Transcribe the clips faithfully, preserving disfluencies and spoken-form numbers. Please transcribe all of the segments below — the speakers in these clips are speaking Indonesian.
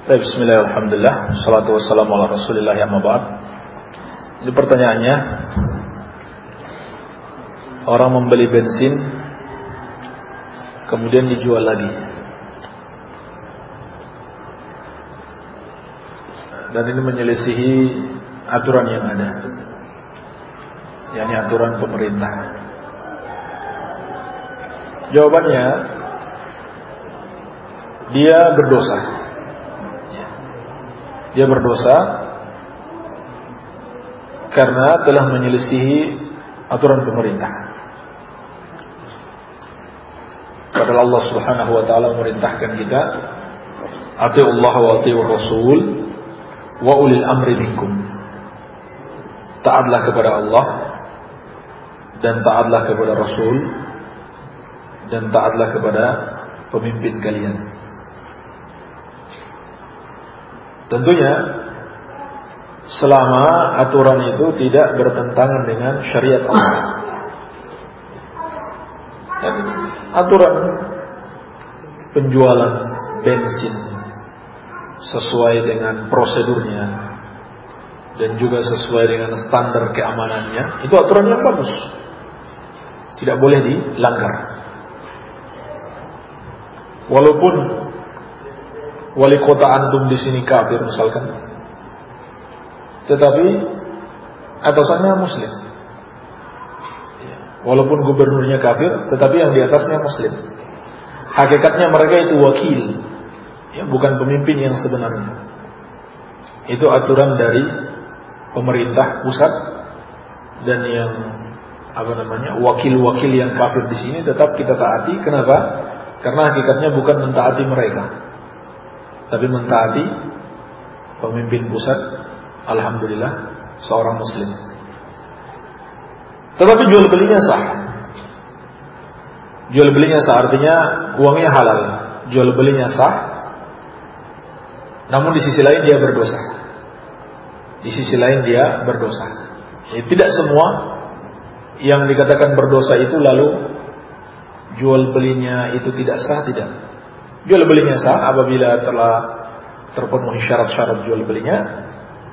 Baik, bismillah, alhamdulillah, salatu wassalamu ala rasulillah, amma ba'd. Ini pertanyaannya, orang membeli bensin kemudian dijual lagi, dan ini menyelisihi aturan yang ada, yakni aturan pemerintah. Jawabannya, dia berdosa. Dia berdosa karena telah menyelisihi aturan pemerintah. Padahal Allah Subhanahu wa taala memerintahkan kita, atiullah wa atiur rasul wa ulil amri minkum. Taatlah kepada Allah dan taatlah kepada Rasul dan taatlah kepada pemimpin kalian. Tentunya selama aturan itu tidak bertentangan dengan syariat Allah. Dan aturan penjualan bensin sesuai dengan prosedurnya dan juga sesuai dengan standar keamanannya, itu aturan yang bagus, tidak boleh dilanggar. Walaupun wali kota antum di sini kafir misalkan, tetapi atasannya muslim. Walaupun gubernurnya kafir, tetapi yang di atasnya muslim. Hakikatnya mereka itu wakil, ya, bukan pemimpin yang sebenarnya. Itu aturan dari pemerintah pusat, dan yang apa namanya wakil-wakil yang kafir di sini tetap kita taati. Kenapa? Karena hakikatnya bukan mentaati mereka, tapi mentaati pemimpin pusat. Alhamdulillah, seorang muslim. Tetapi jual belinya sah. Jual belinya sah artinya uangnya halal. Jual belinya sah. Namun di sisi lain dia berdosa. Di sisi lain dia berdosa. Ya, tidak semua yang dikatakan berdosa itu lalu jual belinya itu tidak sah, tidak. Jual belinya sah apabila telah terpenuhi syarat-syarat jual belinya,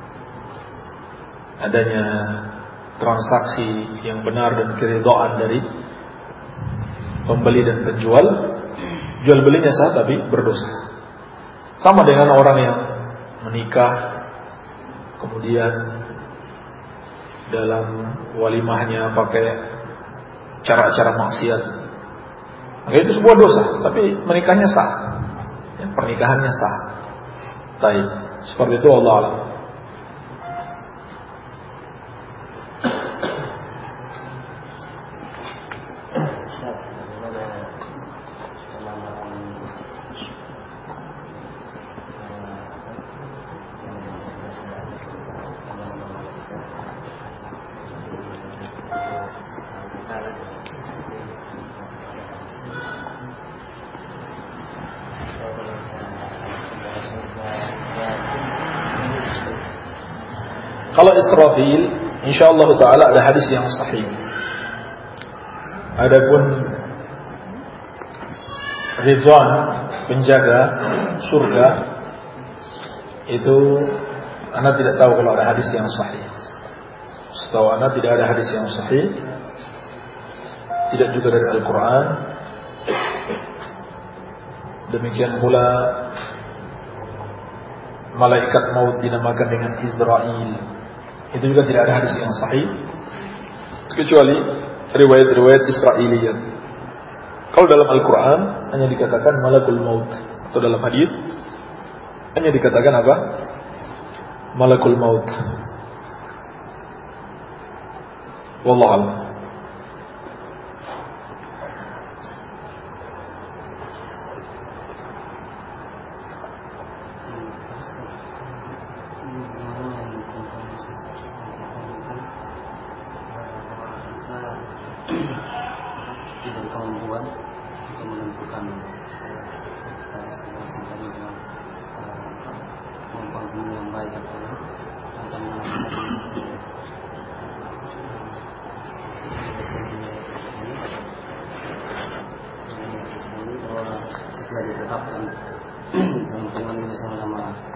adanya transaksi yang benar dan keridhaan dari pembeli dan penjual. Jual belinya sah tapi berdosa. Sama dengan orang yang menikah kemudian dalam walimahnya pakai cara-cara maksiat, maka itu sebuah dosa, tapi menikahnya sah, ya, pernikahannya sah. Baik, seperti itu, Allah alam. Kalau Israfil, insyaallah taala ada hadis yang sahih. Adapun Ridwan, penjaga surga, itu Anda tidak tahu kalau ada hadis yang sahih. Setahu Anda tidak ada hadis yang sahih, tidak juga dari Al-Quran. Demikian pula malaikat maut dinamakan dengan Israel, itu juga tidak ada hadis yang sahih, kecuali riwayat-riwayat Israiliyat. Kalau dalam Al-Quran hanya dikatakan malakul maut, atau dalam hadis hanya dikatakan apa? Malakul maut. Wallahu a'lam. Tidak kemampuan untuk menentukan kemampuan yang baik atau akan melakukan setelah ditetapkan lingkungan ini sama-sama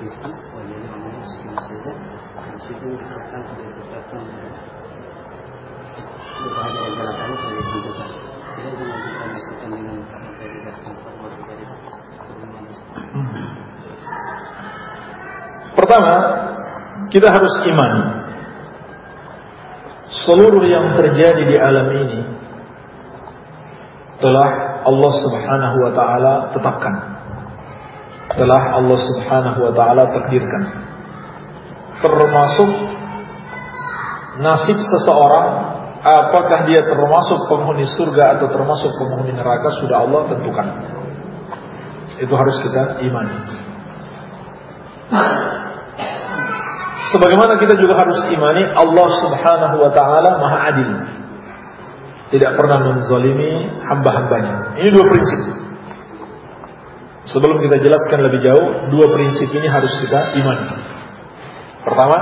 tuliskan wajahnya namanya miskin saja. Di situ dikatakan sudah ditetapkan berbahaya dan jalanan sudah ditentukan. Tidak dilanjutkan dengan kata tidak semesta waktu dari pertama, kita harus iman seluruh yang terjadi di alam ini telah Allah Subhanahu wa taala tetapkan, telah Allah Subhanahu wa taala takdirkan, termasuk nasib seseorang, apakah dia termasuk penghuni surga atau termasuk penghuni neraka, sudah Allah tentukan. Itu harus kita imani. Sebagaimana kita juga harus imani Allah Subhanahu wa taala Maha Adil, tidak pernah menzalimi hamba-hambanya. Ini dua prinsip. Sebelum kita jelaskan lebih jauh, dua prinsip ini harus kita imani. Pertama,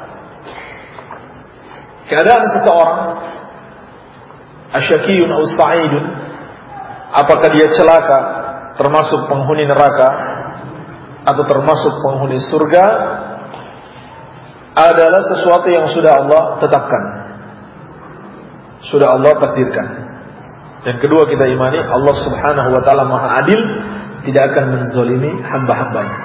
keadaan seseorang asyakiyun atau sa'idun, apakah dia celaka termasuk penghuni neraka atau termasuk penghuni surga, adalah sesuatu yang sudah Allah tetapkan, sudah Allah takdirkan. Dan kedua, kita imani Allah Subhanahu wa taala Maha Adil, tidak akan menzalimi hamba-hambanya.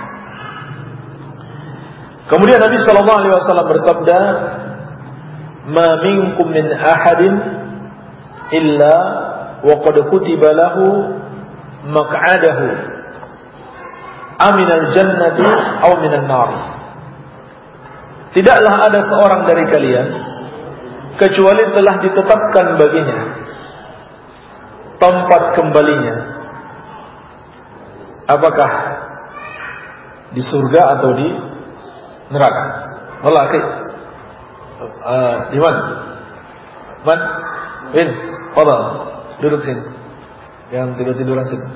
Kemudian Nabi sallallahu alaihi wasallam bersabda, "Ma minkum min ahadin illa wa qad kutiba lahu maq'adahu aminal jannati aw minan nar." Tidaklah ada seorang dari kalian kecuali telah ditetapkan baginya tempat kembalinya, apakah di surga atau di neraka. Lelaki uh, di mana? Man? Win, fadal, duduk sini. Yang tidur-tiduran sini.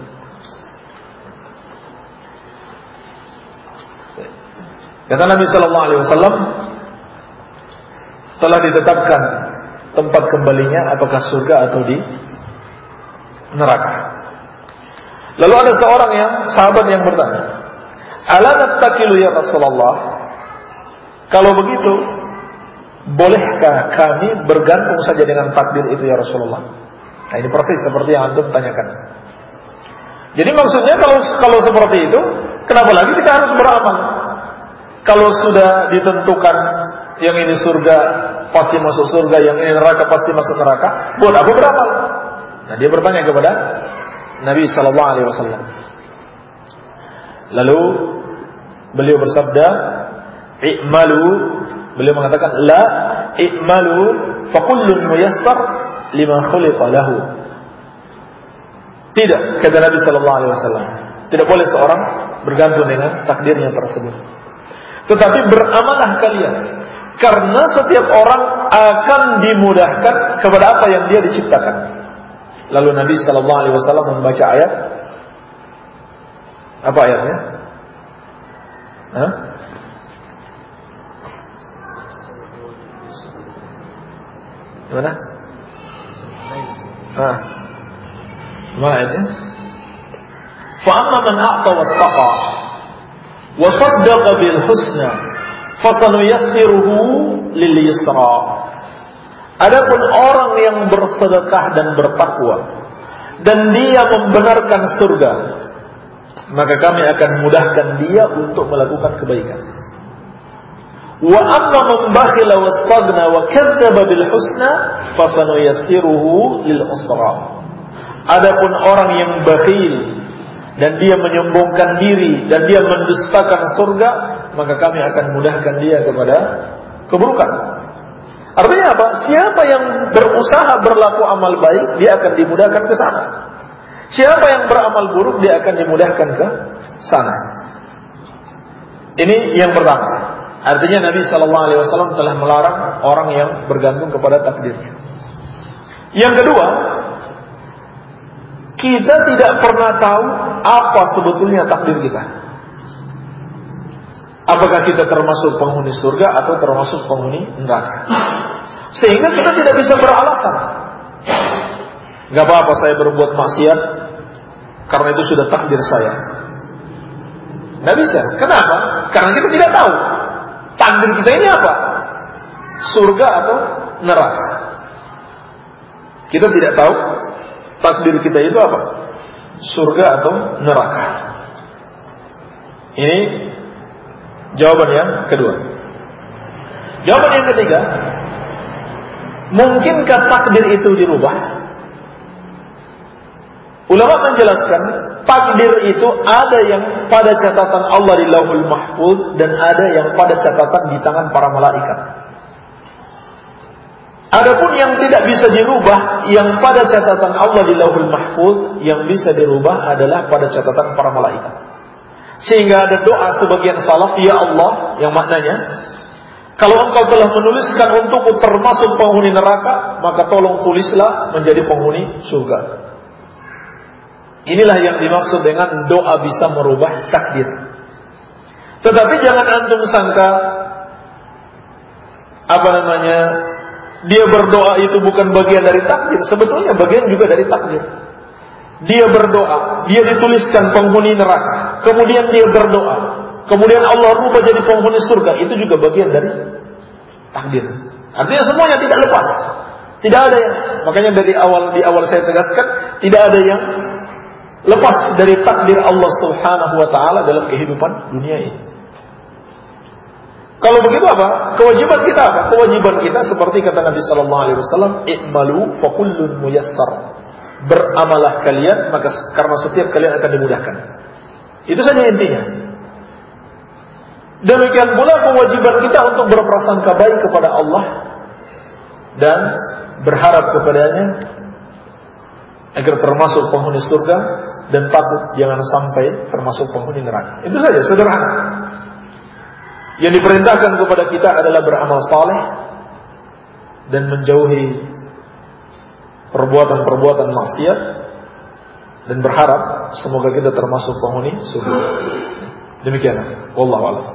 Kata Nabi sallallahu alaihi wasallam, telah ditetapkan tempat kembalinya apakah surga atau di neraka. Lalu ada seorang yang sahabat yang bertanya, "Ala nattakilu ya Rasulullah? Kalau begitu, bolehkah kami bergantung saja dengan takdir itu ya Rasulullah?" Nah, ini persis seperti yang antum tanyakan. Jadi maksudnya kalau kalau seperti itu, kenapa lagi kita harus beramal? Kalau sudah ditentukan yang ini surga pasti masuk surga, yang ini neraka pasti masuk neraka, buat apa beramal? Nah, dia bertanya kepada Nabi sallallahu alaihi wasallam. Lalu beliau bersabda, "I'malu," beliau mengatakan, "La i'malu fa kullun muyassar lima khuliqa lahu." Tidak, kata Nabi sallallahu alaihi wasallam, tidak boleh seorang bergantung dengan takdirnya tersebut. Tetapi beramalah kalian, karena setiap orang akan dimudahkan kepada apa yang dia diciptakan. Lalu Nabi sallallahu alaihi wasallam membaca ayat. Apa ayatnya? Hah? Gimana? Ah. Mana ayatnya? Fa amma man a'ta wattaqa wa saddaqa bil husna fasanuyassiruhu lil yusra. Adapun orang yang bersedekah dan bertakwa dan dia membenarkan surga, maka kami akan mudahkan dia untuk melakukan kebaikan. Wa amma man bakhila wastaghna wa kadzdzaba bil husna fasanuyassiruhu lil usra. Adapun orang yang bakhil dan dia menyombongkan diri dan dia mendustakan surga, maka kami akan mudahkan dia kepada keburukan. Artinya apa? Siapa yang berusaha berlaku amal baik, dia akan dimudahkan ke sana. Siapa yang beramal buruk, dia akan dimudahkan ke sana. Ini yang pertama. Artinya Nabi sallallahu alaihi wasallam telah melarang orang yang bergantung kepada takdirnya. Yang kedua, kita tidak pernah tahu apa sebetulnya takdir kita. Apakah kita termasuk penghuni surga atau termasuk penghuni neraka. Sehingga kita tidak bisa beralasan, gak apa-apa saya berbuat maksiat karena itu sudah takdir saya. Gak bisa. Kenapa? Karena kita tidak tahu takdir kita ini apa, surga atau neraka. Kita tidak tahu takdir kita itu apa, surga atau neraka. Ini jawaban yang kedua. Jawaban yang ketiga, mungkinkah takdir itu dirubah? Ulama menjelaskan, takdir itu ada yang pada catatan Allah di Lauhul Mahfuz dan ada yang pada catatan di tangan para malaikat. Adapun yang tidak bisa dirubah, yang pada catatan Allah di Lauhul Mahfuz, yang bisa dirubah adalah pada catatan para malaikat. Sehingga ada doa sebagian salaf, ya Allah, yang maknanya, kalau engkau telah menuliskan untukku termasuk penghuni neraka, maka tolong tulislah menjadi penghuni surga. Inilah yang dimaksud dengan doa bisa merubah takdir. Tetapi jangan antum sangka, apa namanya, dia berdoa itu bukan bagian dari takdir. Sebetulnya bagian juga dari takdir. Dia berdoa, dia dituliskan penghuni neraka, kemudian dia berdoa, kemudian Allah rubah jadi penghuni surga. Itu juga bagian dari takdir. Artinya semuanya tidak lepas. Tidak ada yang, makanya dari awal di awal saya tegaskan, tidak ada yang lepas dari takdir Allah Subhanahu wa taala dalam kehidupan dunia ini. Kalau begitu apa? Kewajiban kita apa? Kewajiban kita seperti kata Nabi sallallahu alaihi wasallam, "I'malu fa kullun muyassar." Beramalah kalian, maka karena setiap kalian akan dimudahkan. Itu saja intinya. Demikian pula kewajiban kita untuk berprasangka baik kepada Allah dan berharap kepadanya agar termasuk penghuni surga dan takut jangan sampai termasuk penghuni neraka. Itu saja, sederhana. Yang diperintahkan kepada kita adalah beramal saleh dan menjauhi perbuatan-perbuatan maksiat dan berharap semoga kita termasuk penghuni surga. Demikian. Wallahu a'lam.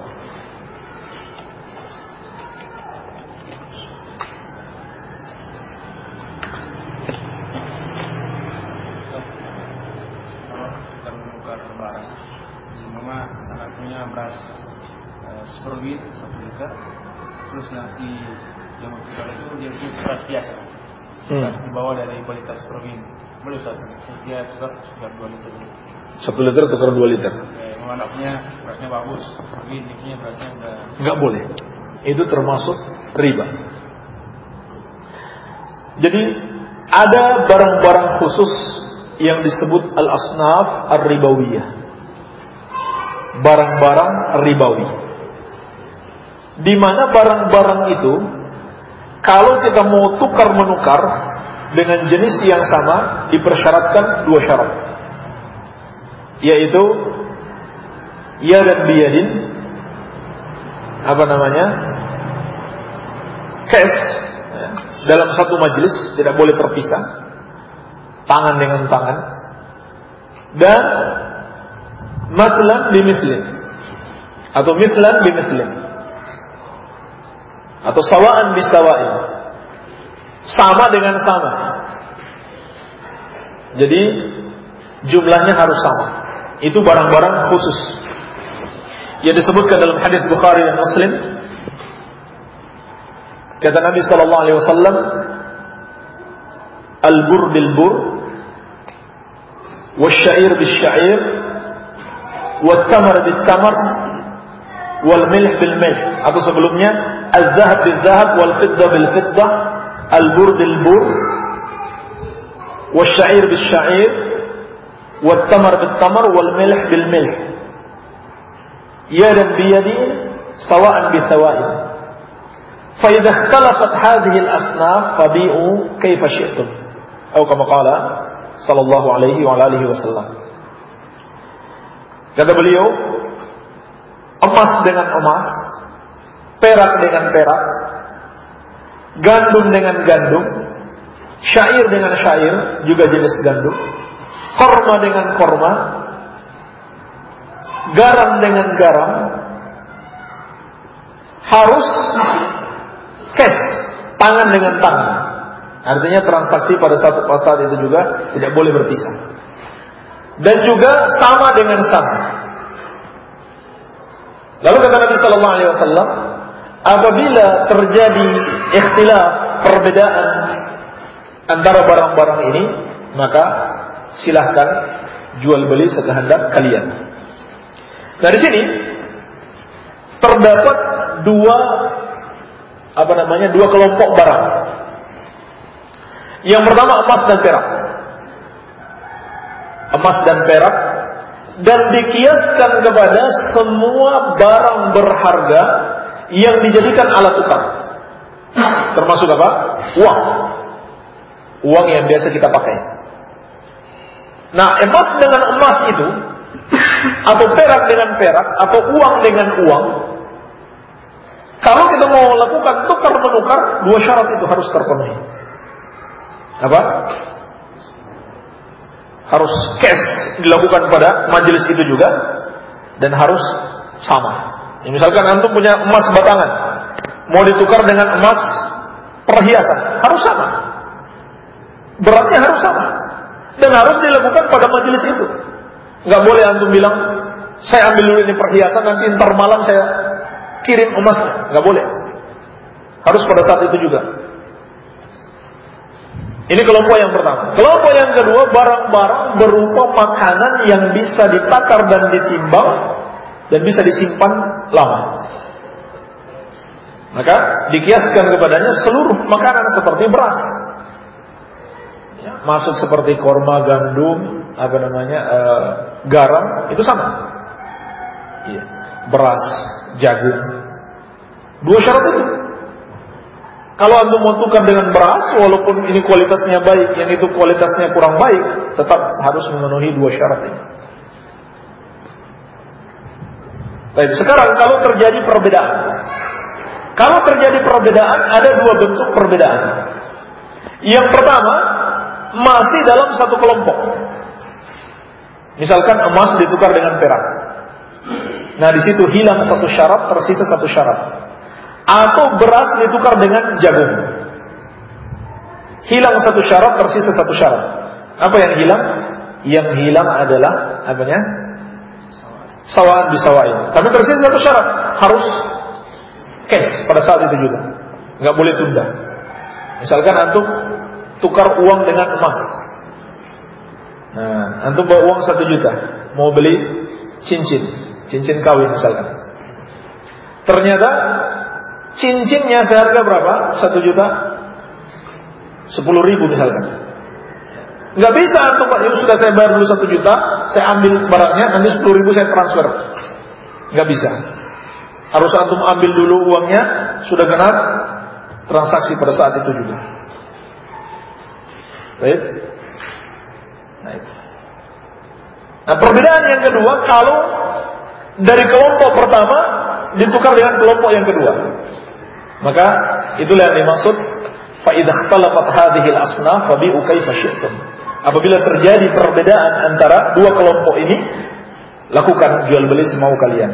Seperwit satu liter, terus nasi yang bertukar itu dia beras biasa, hmm. di bawah dari kualitas seperwit. Boleh satu, dia tukar tukar dua liter. Satu liter tukar dua liter. Ya, anaknya berasnya bagus, seperwit ini berasnya udah. Enggak boleh. Itu termasuk riba. Jadi ada barang-barang khusus yang disebut al-asnaf ar-ribawiyah. Barang-barang ribawi. Di mana barang-barang itu kalau kita mau tukar menukar dengan jenis yang sama dipersyaratkan dua syarat, yaitu ya dan biyadin, apa namanya, cash dalam satu majelis, tidak boleh terpisah, tangan dengan tangan, dan matlan bimithlan atau mithlan bimithlan atau sawaan bisawa'in, sama dengan sama. Jadi jumlahnya harus sama. Itu barang-barang khusus yang disebutkan dalam hadis Bukhari dan Muslim. Kata Nabi sallallahu alaihi wasallam, al-bur bil bur, wasyair bis syair, wat tamar bit tamar, wal milh bil milh. Atau sebelumnya al-zahab bil zahab, wal fidda bil fidda, al-bur bil bur, wasyair bis syair, wat tamar bit tamar, wal milh bil milh. Yadan biyadi, sawa'an bi sawa'in. Fa idza ikhtalafat hadhihi al-asnaf fabi'u kayfa syi'tum. Atau kama qala sallallahu alaihi wa alihi wasallam. Kata beliau, emas dengan emas, perak dengan perak, gandum dengan gandum, syair dengan syair, juga jenis gandum, korma dengan korma, garam dengan garam, harus cash, tangan dengan tangan. Artinya transaksi pada satu pasar itu juga tidak boleh berpisah. Dan juga sama dengan sama. Lalu kata Nabi sallallahu alaihi wasallam, apabila terjadi ikhtilaf, perbedaan antara barang-barang ini, maka silahkan jual beli sekehendak kalian. Nah, di sini terdapat dua apa namanya? dua kelompok barang. Yang pertama emas dan perak. Emas dan perak, dan dikiaskan kepada semua barang berharga yang dijadikan alat tukar. Termasuk apa? Uang. Uang yang biasa kita pakai. Nah, emas dengan emas itu, atau perak dengan perak, atau uang dengan uang, kalau kita mau lakukan tukar menukar, dua syarat itu harus terpenuhi. Apa? Harus cash dilakukan pada majelis itu juga, dan harus sama. Ya, misalkan antum punya emas batangan, mau ditukar dengan emas perhiasan, harus sama. Beratnya harus sama, dan harus dilakukan pada majelis itu. Nggak boleh antum bilang, saya ambil dulu ini perhiasan, nanti ntar malam saya kirim emasnya. Nggak boleh. Harus pada saat itu juga. Ini kelompok yang pertama. Kelompok yang kedua, barang-barang berupa makanan yang bisa ditakar dan ditimbang dan bisa disimpan lama. Maka dikiaskan kepadanya seluruh makanan seperti beras, ya, masuk seperti korma, gandum, apa namanya, uh, garam, itu sama. Ya, beras, jagung. Dua syarat itu. Kalau antum mau tukar dengan beras, walaupun ini kualitasnya baik, yang itu kualitasnya kurang baik, tetap harus memenuhi dua syarat ini. Baik, sekarang kalau terjadi perbedaan, kalau terjadi perbedaan, ada dua bentuk perbedaan. Yang pertama, masih dalam satu kelompok. Misalkan emas ditukar dengan perak. Nah, di situ hilang satu syarat, tersisa satu syarat. Atau beras ditukar dengan jagung, hilang satu syarat, tersisa satu syarat. Apa yang hilang? Yang hilang adalah apanya? Sawaan bisawain. Tapi tersisa satu syarat, harus cash pada saat itu juga, nggak boleh tunda. Misalkan antum tukar uang dengan emas. Nah, antum bawa uang satu juta, mau beli cincin, cincin kawin misalkan. Ternyata cincinnya seharga berapa? Satu juta sepuluh ribu misalkan. Nggak bisa antum, Pak, ini sudah saya bayar dulu satu juta, saya ambil barangnya, nanti sepuluh ribu saya transfer. Nggak bisa. Harus antum ambil dulu uangnya, sudah genap transaksi pada saat itu juga. Baik. Nah, perbedaan yang kedua, kalau dari kelompok pertama ditukar dengan kelompok yang kedua, maka itulah yang dimaksud fa idza ikhtalafat hadhihi al-asnaf fabi'u kaifa syi'tum. Apabila terjadi perbedaan antara dua kelompok ini, lakukan jual beli semau kalian.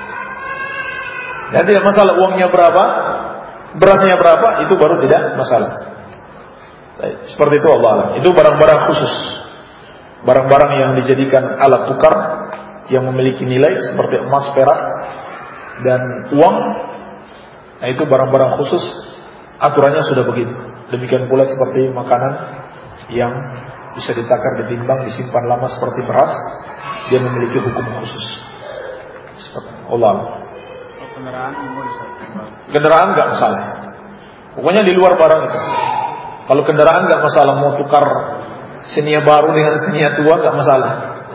Dan tidak masalah uangnya berapa, berasnya berapa, itu baru tidak masalah. Seperti itu Allah alam. Itu barang-barang khusus, barang-barang yang dijadikan alat tukar yang memiliki nilai seperti emas, perak, dan uang. Nah, itu barang-barang khusus, aturannya sudah begitu. Demikian pula seperti makanan yang bisa ditakar, ditimbang, disimpan lama seperti beras, dia memiliki hukum khusus. Seperti Allah. Kendaraan boleh. Kendaraan nggak masalah. Pokoknya di luar barang itu. Kalau kendaraan nggak masalah, mau tukar Xenia baru dengan Xenia tua nggak masalah.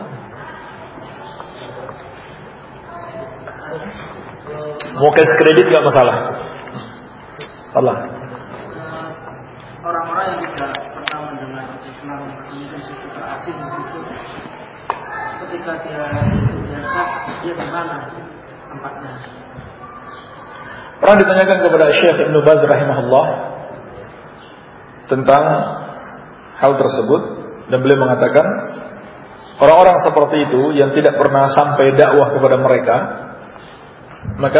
Mau cash kredit nggak masalah. Allah. Orang-orang yang tidak pernah mendengar Islam, mungkin suku asing itu, ketika dia zakat, dia di mana tempatnya? Pernah ditanyakan kepada Syekh Ibnu Baz rahimahullah tentang hal tersebut, dan beliau mengatakan orang-orang seperti itu yang tidak pernah sampai dakwah kepada mereka, maka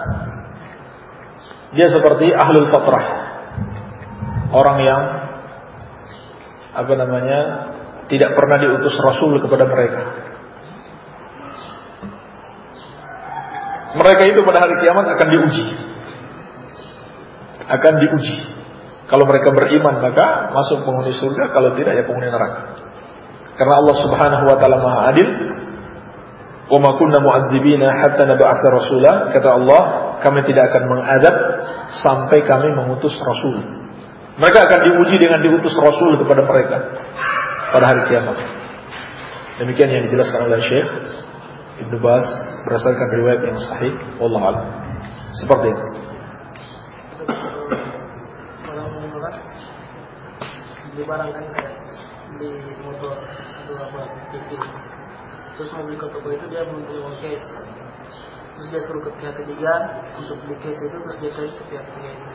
dia seperti ahlul fatrah, orang yang apa namanya tidak pernah diutus Rasul kepada mereka. mereka itu pada hari kiamat akan diuji. Akan diuji. Kalau mereka beriman maka masuk penghuni surga, kalau tidak ya penghuni neraka. Karena Allah Subhanahu wa taala Maha Adil. Wa ma kunna mu'adzibina hatta nab'atha rasula, kata Allah, kami tidak akan mengadab sampai kami mengutus rasul. Mereka akan diuji dengan diutus rasul kepada mereka pada hari kiamat. Demikian yang dijelaskan oleh Syekh Ibnu Baz berdasarkan riwayat yang sahih, wallahu a'lam. Seperti itu. Beli barang kan kayak beli motor atau apa T V, terus mau beli ke toko itu dia belum punya uang cash, terus dia suruh ke pihak ketiga untuk beli cash itu, terus dia ke pihak ketiga itu.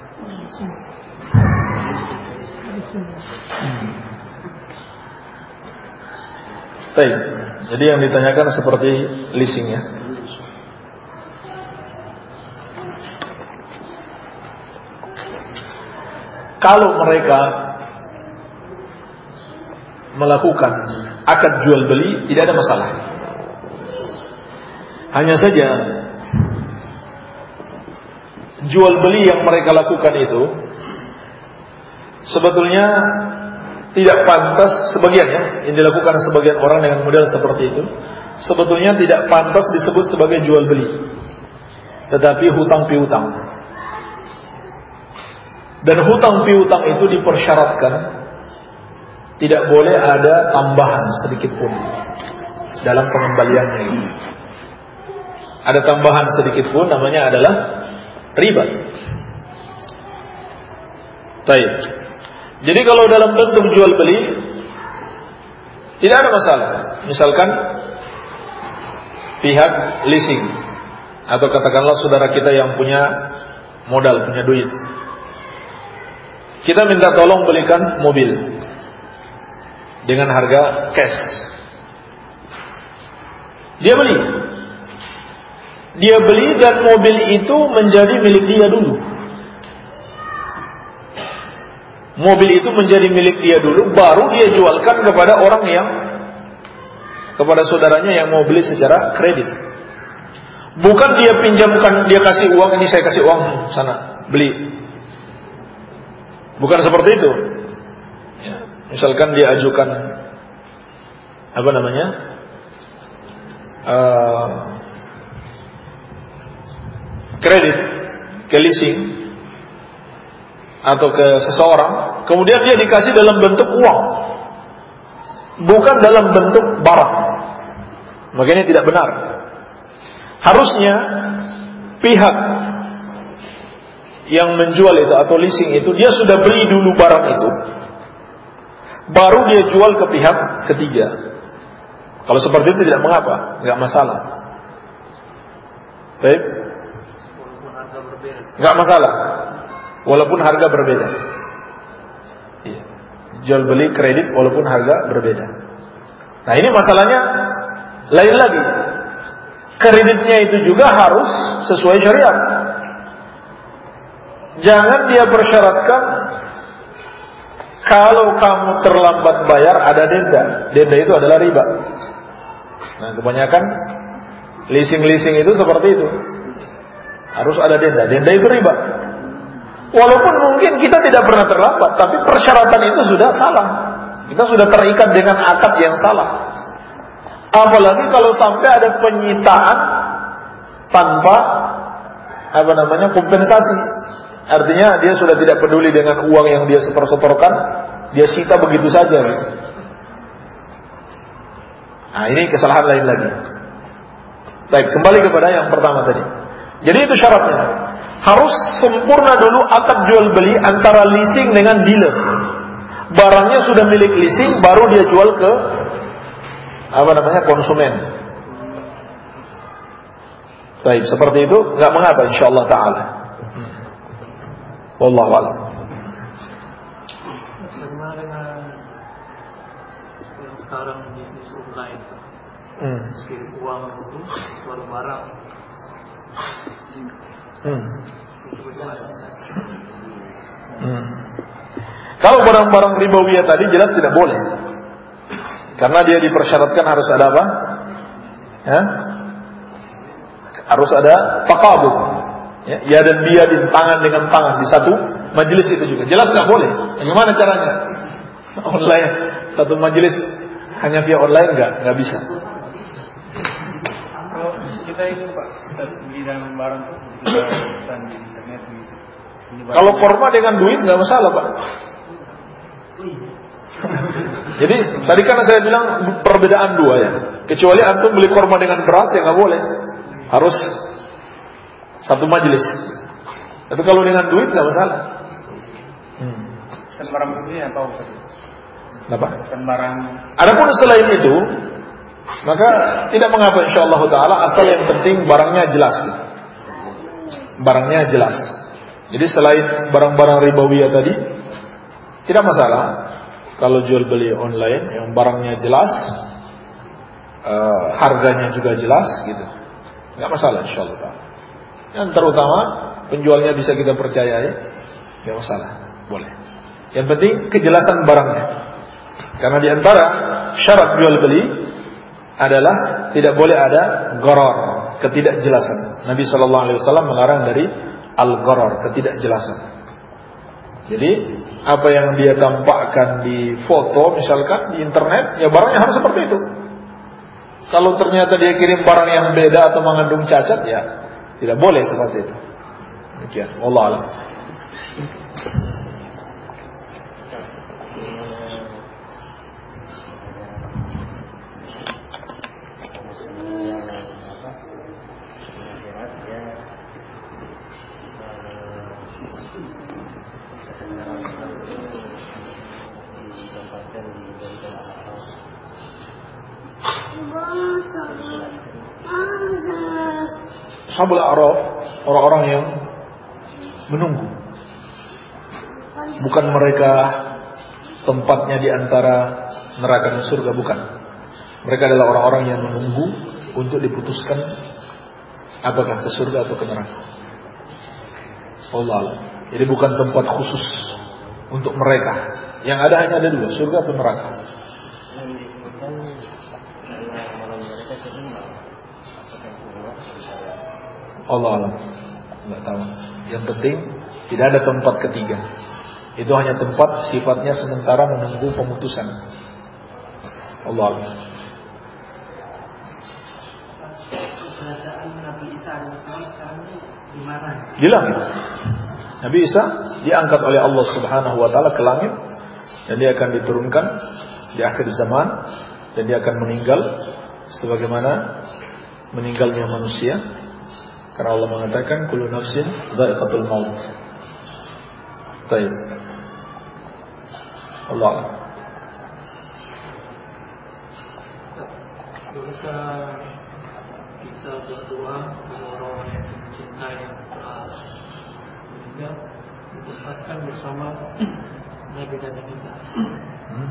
Baik, jadi yang ditanyakan seperti leasing ya. Kalau mereka melakukan akad jual beli tidak ada masalah. Hanya saja jual beli yang mereka lakukan itu sebetulnya tidak pantas, sebagian ya, yang dilakukan sebagian orang dengan model seperti itu sebetulnya tidak pantas disebut sebagai jual beli, tetapi hutang piutang. Dan hutang piutang itu dipersyaratkan tidak boleh ada tambahan sedikit pun dalam pengembaliannya ini. Ada tambahan sedikit pun namanya adalah riba. Baik. Jadi kalau dalam bentuk jual beli tidak ada masalah. Misalkan pihak leasing atau katakanlah saudara kita yang punya modal, punya duit, kita minta tolong belikan mobil dengan harga cash. Dia beli. Dia beli dan mobil itu menjadi milik dia dulu. Mobil itu menjadi milik dia dulu, baru dia jualkan kepada orang yang, kepada saudaranya yang mau beli secara kredit. Bukan dia pinjamkan, dia kasih uang, ini saya kasih uang sana beli. Bukan seperti itu. Ya, misalkan dia ajukan apa namanya uh, kredit ke leasing atau ke seseorang, kemudian dia dikasih dalam bentuk uang, bukan dalam bentuk barang. Makanya tidak benar. Harusnya pihak yang menjual itu atau leasing itu dia sudah beli dulu barang itu, baru dia jual ke pihak ketiga. Kalau seperti itu tidak mengapa, nggak masalah. Baik, nggak masalah, walaupun harga berbeda. Iya. Jual beli kredit walaupun harga berbeda. Nah ini masalahnya lain lagi. Kreditnya itu juga harus sesuai syariat. Jangan dia persyaratkan kalau kamu terlambat bayar ada denda. Denda itu adalah riba. Nah kebanyakan leasing-leasing itu seperti itu. Harus ada denda. Denda itu riba. Walaupun mungkin kita tidak pernah terlambat, tapi persyaratan itu sudah salah. Kita sudah terikat dengan akad yang salah. Apalagi kalau sampai ada penyitaan tanpa apa namanya kompensasi. Artinya dia sudah tidak peduli dengan uang yang dia setor-setorkan, dia sita begitu saja. Nah ini kesalahan lain lagi. Baik, kembali kepada yang pertama tadi. Jadi itu syaratnya. Harus sempurna dulu akad jual beli antara leasing dengan dealer. Barangnya sudah milik leasing, baru dia jual ke apa namanya konsumen. Baik, seperti itu nggak mengapa insyaallah taala. Wallahu a'lam. Bagaimana dengan yang sekarang bisnis online? Hmm. Kirim uang itu jual barang. Hmm. Hmm. Kalau barang-barang ribawiyah tadi jelas tidak boleh. Karena dia dipersyaratkan harus ada apa? Ya? Harus ada taqabud. Ya, ya dan dia di tangan dengan tangan di satu majelis itu juga. Jelas nggak boleh. Bagaimana caranya? Online satu majelis hanya via online nggak nggak bisa. Kalau kita ini Pak, kita beli dalam barang tuh kita pesan di internet gitu. Kalau korma dengan duit nggak masalah Pak. Jadi tadi kan saya bilang perbedaan dua ya. Kecuali antum beli korma dengan beras ya nggak boleh. Harus satu majelis. Tapi kalau dengan duit nggak masalah. Hmm. Pesan barang ini apa Ustaz? Kenapa? Pesan barang. Adapun selain itu, maka tidak mengapa insyaallah taala asal yang penting barangnya jelas. Barangnya jelas. Jadi selain barang-barang ribawiyah tadi tidak masalah kalau jual beli online yang barangnya jelas, uh, harganya juga jelas gitu. Enggak masalah insyaallah taala. Yang terutama penjualnya bisa kita percayai, enggak masalah, boleh. Yang penting kejelasan barangnya. Karena di antara syarat jual beli adalah tidak boleh ada gharar, ketidakjelasan. Nabi sallallahu alaihi wasallam melarang dari al-gharar, ketidakjelasan. Jadi apa yang dia tampakkan di foto misalkan di internet, ya barangnya harus seperti itu. Kalau ternyata dia kirim barang yang beda atau mengandung cacat, ya tidak boleh seperti itu. Demikian, wallahu a'lam. Ashabul A'raf, orang-orang yang menunggu. Bukan mereka tempatnya di antara neraka dan surga, bukan. Mereka adalah orang-orang yang menunggu untuk diputuskan apakah ke surga atau ke neraka. Allah Allah. Jadi bukan tempat khusus untuk mereka. Yang ada hanya ada dua, surga atau neraka. Allah Allah, nggak tahu. Yang penting tidak ada tempat ketiga. Itu hanya tempat sifatnya sementara menunggu pemutusan. Allah Allah. Keberadaan Nabi Isa alaihissalam di mana? Di langit. Nabi Isa diangkat oleh Allah Subhanahu Wa Taala ke langit dan dia akan diturunkan di akhir zaman dan dia akan meninggal sebagaimana meninggalnya manusia. Karena Allah mengatakan kullu nafsin dha'iqatul maut. Baik. Allah. Jika kita berdoa kepada orang yang mencintai yang telah meninggal, ditempatkan bersama Nabi dan kita. Hmm.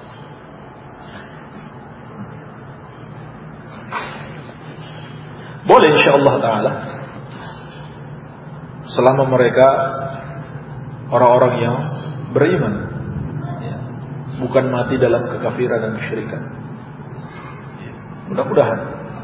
Boleh insyaallah ta'ala. Selama mereka orang-orang yang beriman, ya, bukan mati dalam kekafiran dan kesyirikan, ya, mudah-mudahan.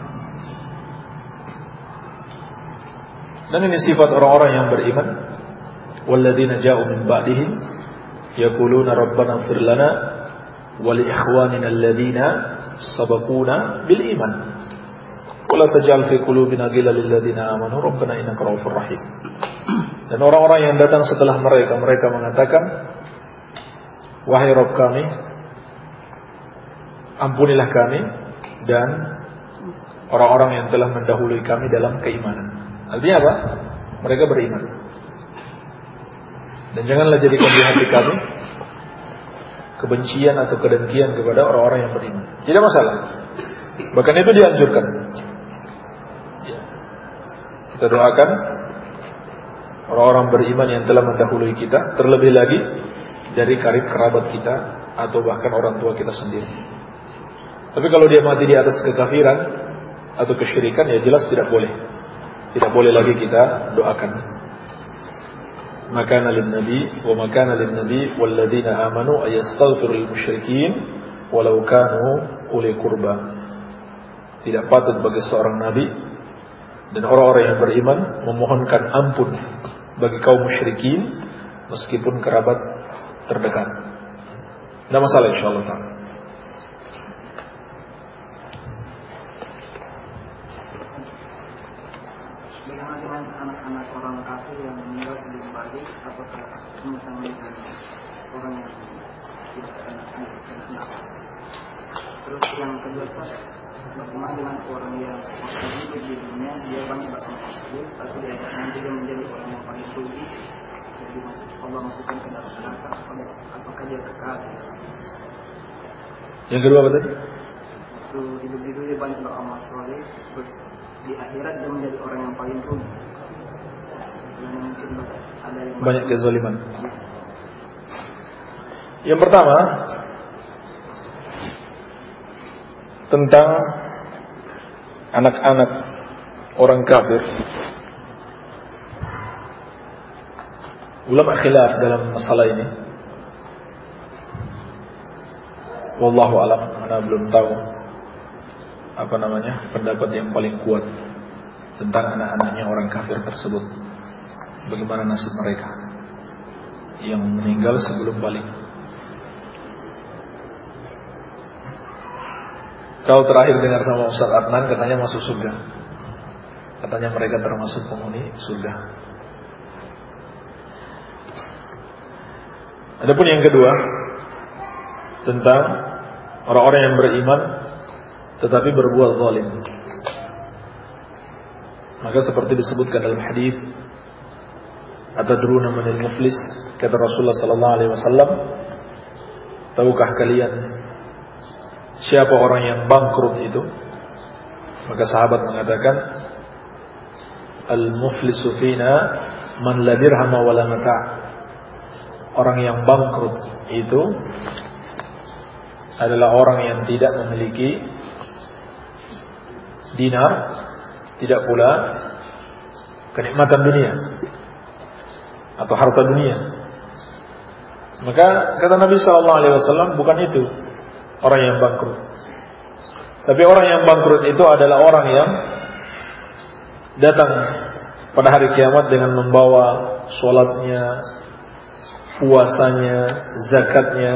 Dan ini sifat orang-orang yang beriman. Walladzina ja'u min ba'dihim yaquluna rabbana ighfir lana wa li ikhwanina alladzina sabaquna bil iman. Wala taj'al fi qulubina ghillan lil ladzina amanu rabbana innaka ra'ufur rahim. Dan orang-orang yang datang setelah mereka, mereka mengatakan, wahai Rabb kami, ampunilah kami dan orang-orang yang telah mendahului kami dalam keimanan. Artinya apa? Mereka beriman. Dan janganlah jadikan di hati kami kebencian atau kedengkian kepada orang-orang yang beriman. Tidak masalah. Bahkan itu dianjurkan. Kita doakan orang-orang beriman yang telah mendahului kita, terlebih lagi dari karib kerabat kita atau bahkan orang tua kita sendiri. Tapi kalau dia mati di atas kekafiran atau kesyirikan, ya jelas tidak boleh. Tidak boleh lagi kita doakan. Makana lin-nabi wa makana lin-nabi walladzina amanu ayastaghfirul musyrikin walau kanu uli qurba. Tidak patut bagi seorang nabi Dan orang-orang yang beriman memohonkan ampun bagi kaum musyrikin meskipun kerabat terdekat. Tidak masalah insyaallah ta'ala. Bagaimana dengan anak-anak orang kafir yang meninggal sebelum balik? Apakah sama dengan orang yang tidak anak-anak? Terus yang kedua, Pak, bagaimana dengan orang yang waktu hidup di dunia dia banyak bersama muslim, tapi di akhir nanti dia menjadi orang yang paling rugi, jadi masuk Allah masukkan ke dalam neraka? Apakah dia kekal? Yang kedua apa tadi? Waktu hidup di dunia banyak beramal soleh, terus di akhirat dia menjadi orang yang paling rugi. Mungkin ada yang banyak kezaliman. Yang pertama tentang anak-anak orang kafir. Ulama khilaf dalam masalah ini. Wallahu a'lam, ana belum tahu apa namanya pendapat yang paling kuat tentang anak-anaknya orang kafir tersebut. Bagaimana nasib mereka yang meninggal sebelum balik? Kalau terakhir dengar sama Ustaz Adnan katanya masuk surga. Katanya mereka termasuk penghuni surga. Adapun yang kedua tentang orang-orang yang beriman tetapi berbuat zalim. Maka seperti disebutkan dalam hadis, atadruna manil muflis, kata Rasulullah sallallahu alaihi wasallam, tahukah kalian siapa orang yang bangkrut itu? Maka sahabat mengatakan, al-muflisu fina man la dirham wa la mata'. Orang yang bangkrut itu adalah orang yang tidak memiliki dinar, tidak pula kenikmatan dunia atau harta dunia. Maka kata Nabi sallallahu alaihi wasallam, bukan itu orang yang bangkrut. Tapi orang yang bangkrut itu adalah orang yang datang pada hari kiamat dengan membawa sholatnya, puasanya, zakatnya,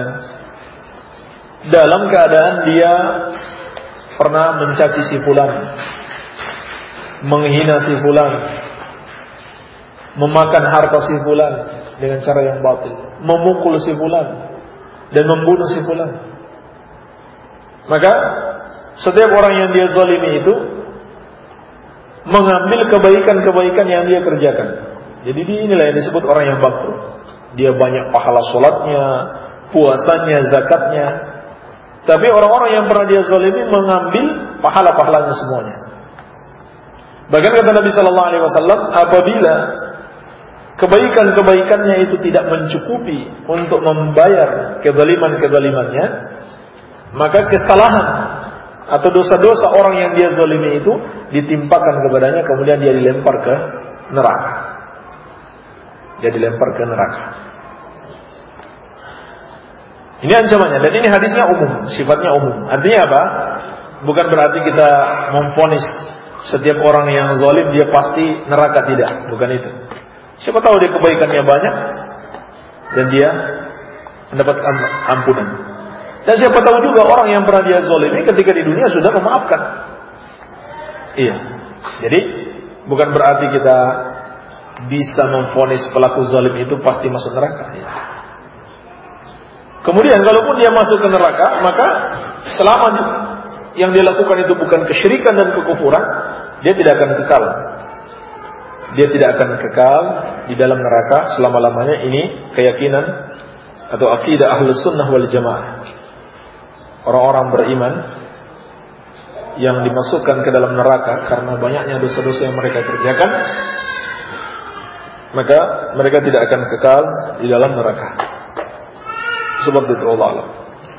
dalam keadaan dia pernah mencaci si fulan, menghina si fulan, memakan harta si fulan dengan cara yang batil, memukul si fulan dan membunuh si fulan. Maka setiap orang yang dia zalimi itu mengambil kebaikan-kebaikan yang dia kerjakan. Jadi inilah yang disebut orang yang bangkrut. Dia banyak pahala sholatnya, puasanya, zakatnya, tapi orang-orang yang pernah dia zalimi mengambil pahala-pahalanya semuanya. Bahkan kata Nabi sallallahu alaihi wasallam, apabila kebaikan-kebaikannya itu tidak mencukupi untuk membayar kezaliman-kezalimannya, maka kesalahan atau dosa-dosa orang yang dia zalimi itu ditimpakan kepadanya, kemudian dia dilempar ke neraka. Dia dilempar ke neraka. Ini ancamannya, dan ini hadisnya umum, sifatnya umum. Artinya apa? Bukan berarti kita memvonis setiap orang yang zalim dia pasti neraka, tidak, bukan itu. Siapa tahu dia kebaikannya banyak dan dia mendapat ampunan. Dan siapa tahu juga orang yang pernah dia zalimi ketika di dunia sudah memaafkan. Iya. Jadi bukan berarti kita bisa memvonis pelaku zalim itu pasti masuk neraka. Ya. Kemudian kalaupun dia masuk ke neraka, maka selama yang dia lakukan itu bukan kesyirikan dan kekufuran, dia tidak akan kekal. Dia tidak akan kekal di dalam neraka selama-lamanya. Ini keyakinan atau akidah Ahlus Sunnah wal Jamaah. Orang-orang beriman yang dimasukkan ke dalam neraka karena banyaknya dosa-dosa yang mereka kerjakan, maka mereka tidak akan kekal di dalam neraka. Sebab itu Allah Allah.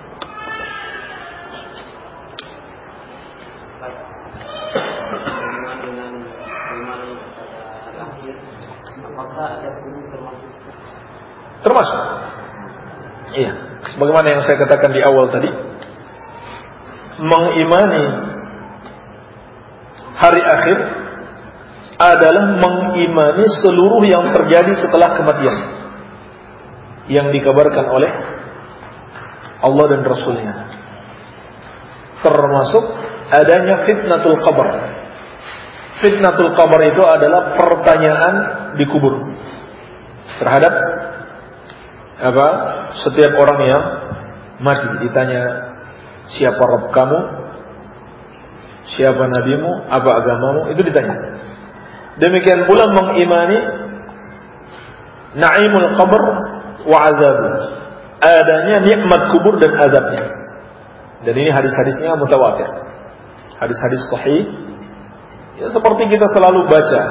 Termasuk. Iya. Sebagaimana yang saya katakan di awal tadi, mengimani hari akhir adalah mengimani seluruh yang terjadi setelah kematian yang dikabarkan oleh Allah dan Rasulnya, termasuk adanya fitnatul qabr. Fitnatul qabr itu adalah pertanyaan di kubur terhadap apa? Setiap orang yang mati ditanya, siapa Rabb kamu, siapa nabimu, apa agamamu, itu ditanya. Demikian pula mengimani naimul qabr wa azabu, adanya nikmat kubur dan azabnya. Dan ini hadis-hadisnya mutawatir, hadis-hadis sahih. Ya, seperti kita selalu baca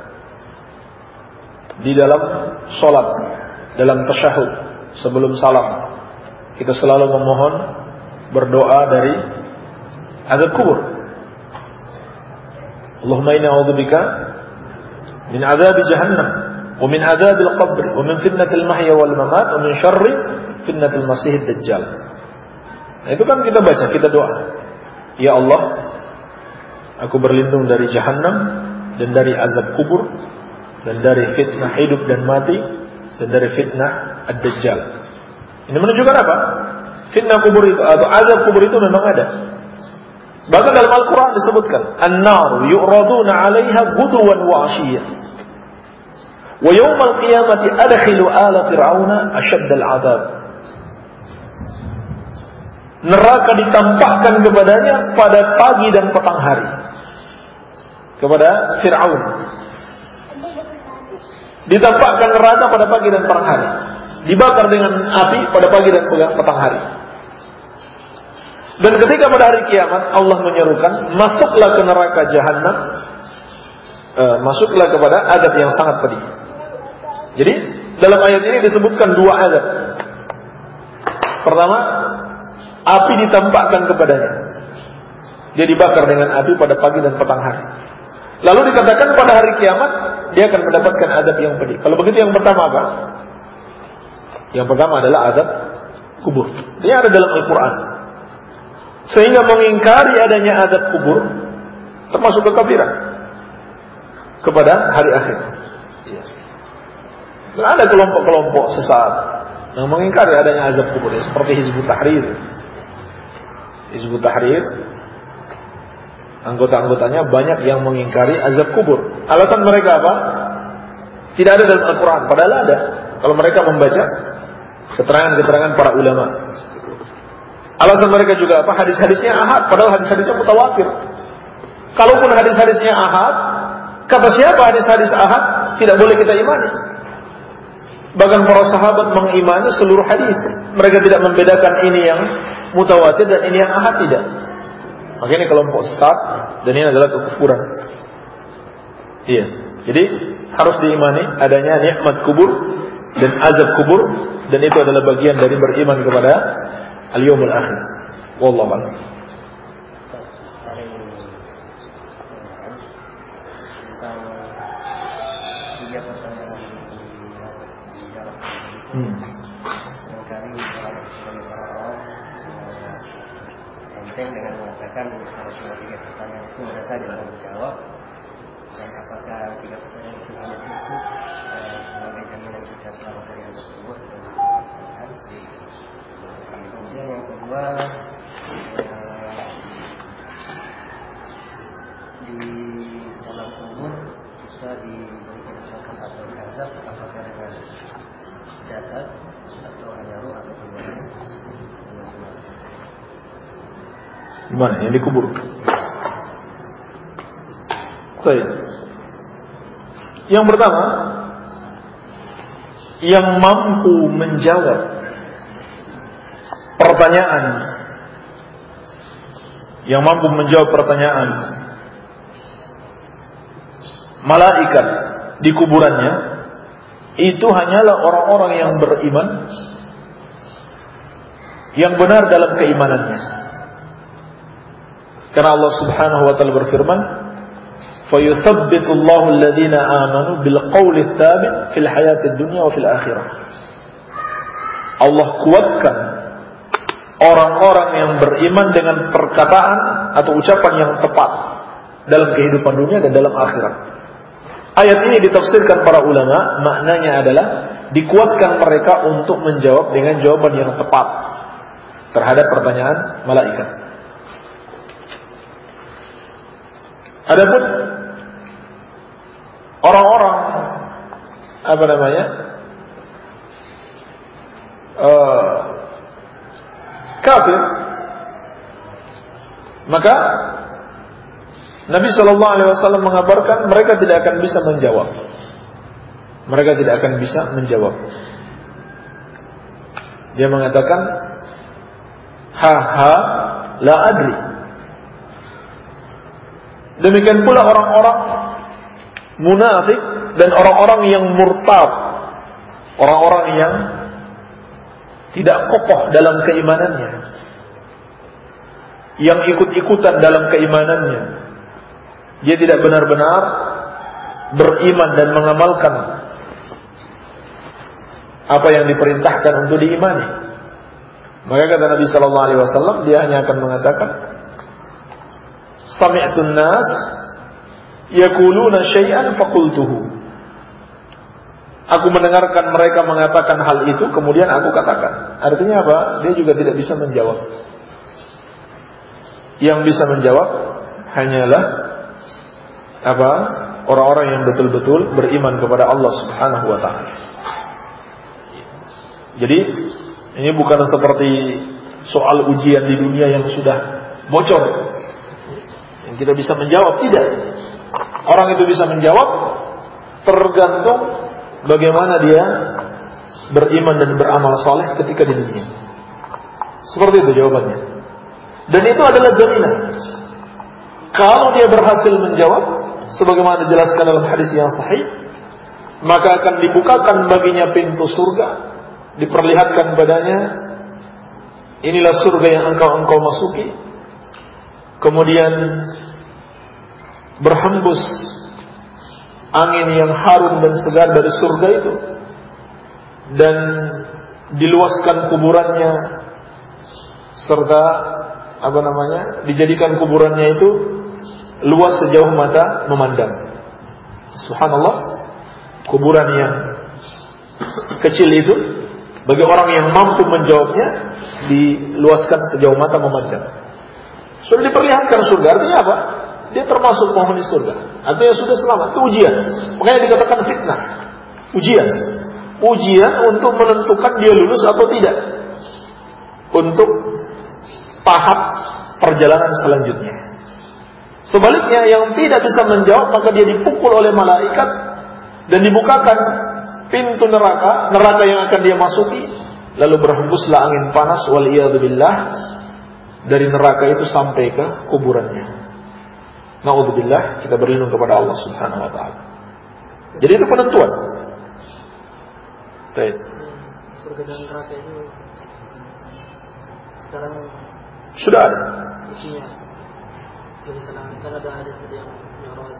di dalam sholat, dalam tasyahud, sebelum salam, kita selalu memohon berdoa dari azab kubur. Allahumma inna a'udzubika min azab jahannam wa min azab al-qabr wa min fitnatil mahya wal mamat wa min syarri fitnatil masihid dajjal. Nah, itu kan kita baca, kita doa, ya Allah, aku berlindung dari jahannam dan dari azab kubur dan dari fitnah hidup dan mati dan dari fitnah ad-dajjal. Ini menunjukkan apa? Fitnah kubur itu atau azab kubur itu memang ada. Bahkan dalam Al-Quran disebutkan, an-nar yu'raduna 'alaiha ghuduwan wa 'ashiyyan wa yawmal qiyamati adkhilu ala fir'auna asyaddal 'adzab. Neraka ditampakkan kepadanya pada pagi dan petang hari, kepada Fir'aun ditampakkan neraka pada pagi dan petang hari, dibakar dengan api pada pagi dan petang hari. Dan ketika pada hari kiamat Allah menyerukan, masuklah ke neraka Jahannam, uh, masuklah kepada azab yang sangat pedih. Jadi dalam ayat ini disebutkan dua azab. Pertama, api ditampakkan kepadanya, dia dibakar dengan api pada pagi dan petang hari. Lalu dikatakan pada hari kiamat dia akan mendapatkan azab yang pedih. Kalau begitu yang pertama apa? Yang pertama adalah azab kubur. Ini ada dalam Al-Quran. Sehingga mengingkari adanya azab kubur termasuk kekafiran kepada hari akhir. Ya. Nah, ada kelompok-kelompok sesat yang mengingkari adanya azab kubur, ya, seperti Hizbut Tahrir. Hizbut Tahrir, anggota-anggotanya banyak yang mengingkari azab kubur. Alasan mereka apa? Tidak ada dalam Al-Quran. Padahal ada. Kalau mereka membaca keterangan-keterangan para ulama. Alasan mereka juga apa? Hadis-hadisnya ahad. Padahal hadis-hadisnya mutawatir. Kalaupun hadis-hadisnya ahad, kata siapa hadis-hadis ahad? Tidak boleh kita imani. Bahkan para sahabat mengimani seluruh hadis. Mereka tidak membedakan ini yang mutawatir dan ini yang ahad, tidak. Makanya kelompok sesat, dan ini adalah kekufuran. Iya. Jadi harus diimani adanya nikmat kubur dan azab kubur, dan itu adalah bagian dari beriman kepada al-yaumul akhir. Wallahu a'lam. Hmm. Dengan mengatakan kalau semua tiga pertanyaan itu merasa dalam menjawab, dan apakah tiga pertanyaan itu hanya cukup sebagai jaminan kita selamat dari hal tersebut dan pertanyaan. Kemudian yang kedua, di dalam kubur bisa diberikan misalkan atau diazab, apakah dengan jasad atau hanya ruh atau gimana? Gimana? Yang dikubur. Baik. Yang pertama, yang mampu menjawab pertanyaan, yang mampu menjawab pertanyaan malaikat di kuburannya, itu hanyalah orang-orang yang beriman, yang benar dalam keimanannya. Karena Allah Subhanahu wa taala berfirman, "Fayuthabbitu Allahu alladhina amanu bil qawli tsabit fil hayatid dunya wa fil akhirah." Allah kuatkan orang-orang yang beriman dengan perkataan atau ucapan yang tepat dalam kehidupan dunia dan dalam akhirat. ayat ini ditafsirkan para ulama, maknanya adalah dikuatkan mereka untuk menjawab dengan jawaban yang tepat terhadap pertanyaan malaikat. Adapun orang-orang apa namanya uh, kafir, maka Nabi Shallallahu Alaihi Wasallam mengabarkan mereka tidak akan bisa menjawab. Mereka tidak akan bisa menjawab. Dia mengatakan, ha ha la adri. Demikian pula orang-orang munafik dan orang-orang yang murtad, orang-orang yang tidak kokoh dalam keimanannya, yang ikut-ikutan dalam keimanannya. Dia tidak benar-benar beriman dan mengamalkan apa yang diperintahkan untuk diimani. Maka kata Nabi Sallallahu Alaihi Wasallam, dia hanya akan mengatakan, sami'tun nas yaquluna syai'an faqultuhu. Aku mendengarkan mereka mengatakan hal itu, kemudian aku katakan. Artinya apa? Dia juga tidak bisa menjawab. Yang bisa menjawab hanyalah apa? Orang-orang yang betul-betul beriman kepada Allah Subhanahu wa taala. Jadi ini bukan seperti soal ujian di dunia yang sudah bocor yang kita bisa menjawab, tidak. Orang itu bisa menjawab tergantung bagaimana dia beriman dan beramal saleh ketika di dunia. Seperti itu jawabannya. Dan itu adalah jaminan. Kalau dia berhasil menjawab sebagaimana dijelaskan dalam hadis yang sahih, maka akan dibukakan baginya pintu surga, diperlihatkan padanya, inilah surga yang engkau engkau masuki. Kemudian berhembus angin yang harum dan segar dari surga itu, dan diluaskan kuburannya, serta apa namanya, dijadikan kuburannya itu luas sejauh mata memandang. Subhanallah, kuburan yang kecil itu bagi orang yang mampu menjawabnya diluaskan sejauh mata memandang. Sudah diperlihatkan surga, artinya apa? Dia termasuk penghuni surga, artinya sudah selamat. Itu ujian, makanya dikatakan fitnah. Ujian, ujian untuk menentukan dia lulus atau tidak untuk tahap perjalanan selanjutnya. Sebaliknya, yang tidak bisa menjawab, maka dia dipukul oleh malaikat dan dibukakan pintu neraka, neraka yang akan dia masuki, lalu berhembuslah angin panas waliyadzubillah dari neraka itu sampai ke kuburannya. Na'udzubillah, kita berlindung kepada Allah Subhanahu wa taala. Jadi itu penentuan. Baik. Surga dan neraka itu sekarang sudah ada isinya. Jadi sekarang kan ada hadis tadi yang Mi'raj.